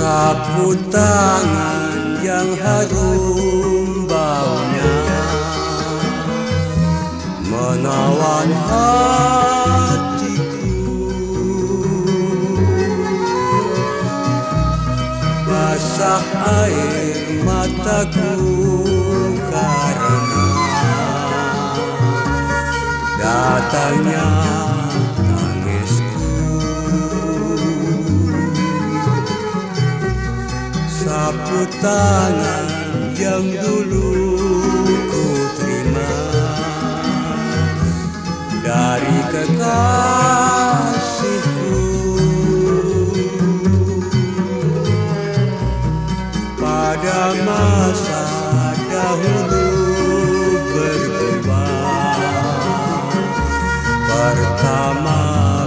Sapu tangan yang harum baunya menawan hatiku. Basah air mataku karena datangnya sapu tangan yang dulu ku terima dari kekasihku. Pada masa dahulu berdua pertama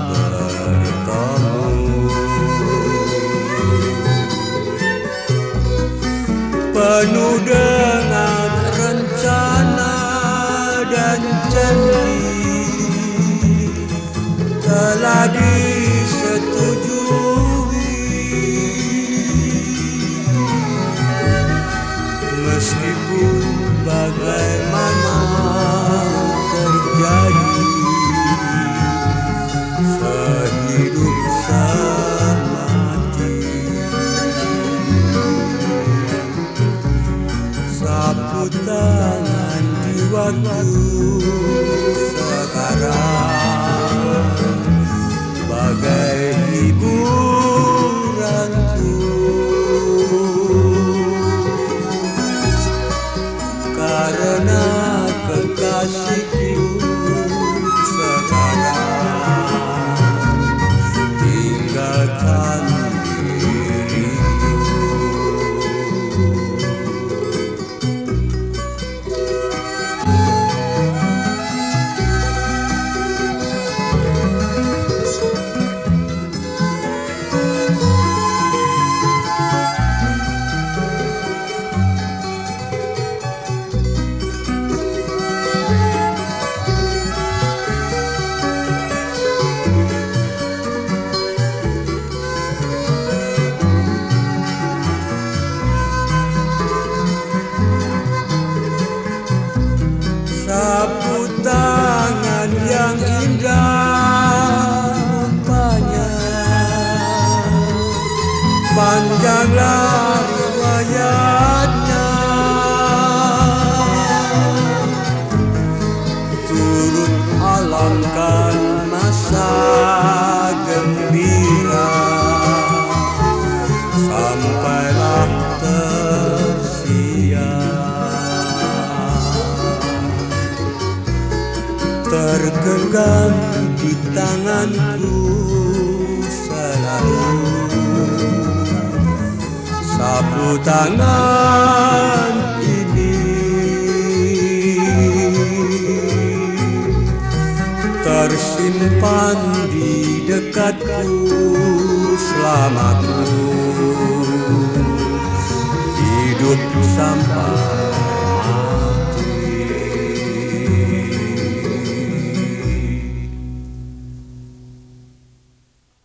penuh dengan rencana dan janji telah disetujui. Meskipun bagaimana terjadi sehidup semati, sapu tangan di waktu sekarang bagai hiburanku, karena kekasihku sekarang tinggalkan diriku. Sapu tangan yang indah rupanya, panjanglah riwayatnya, turut alamkan masa gembira sampailah tergenggam di tanganku selalu sapu tangan ini, tersimpan di dekatku selama ku hidup sampai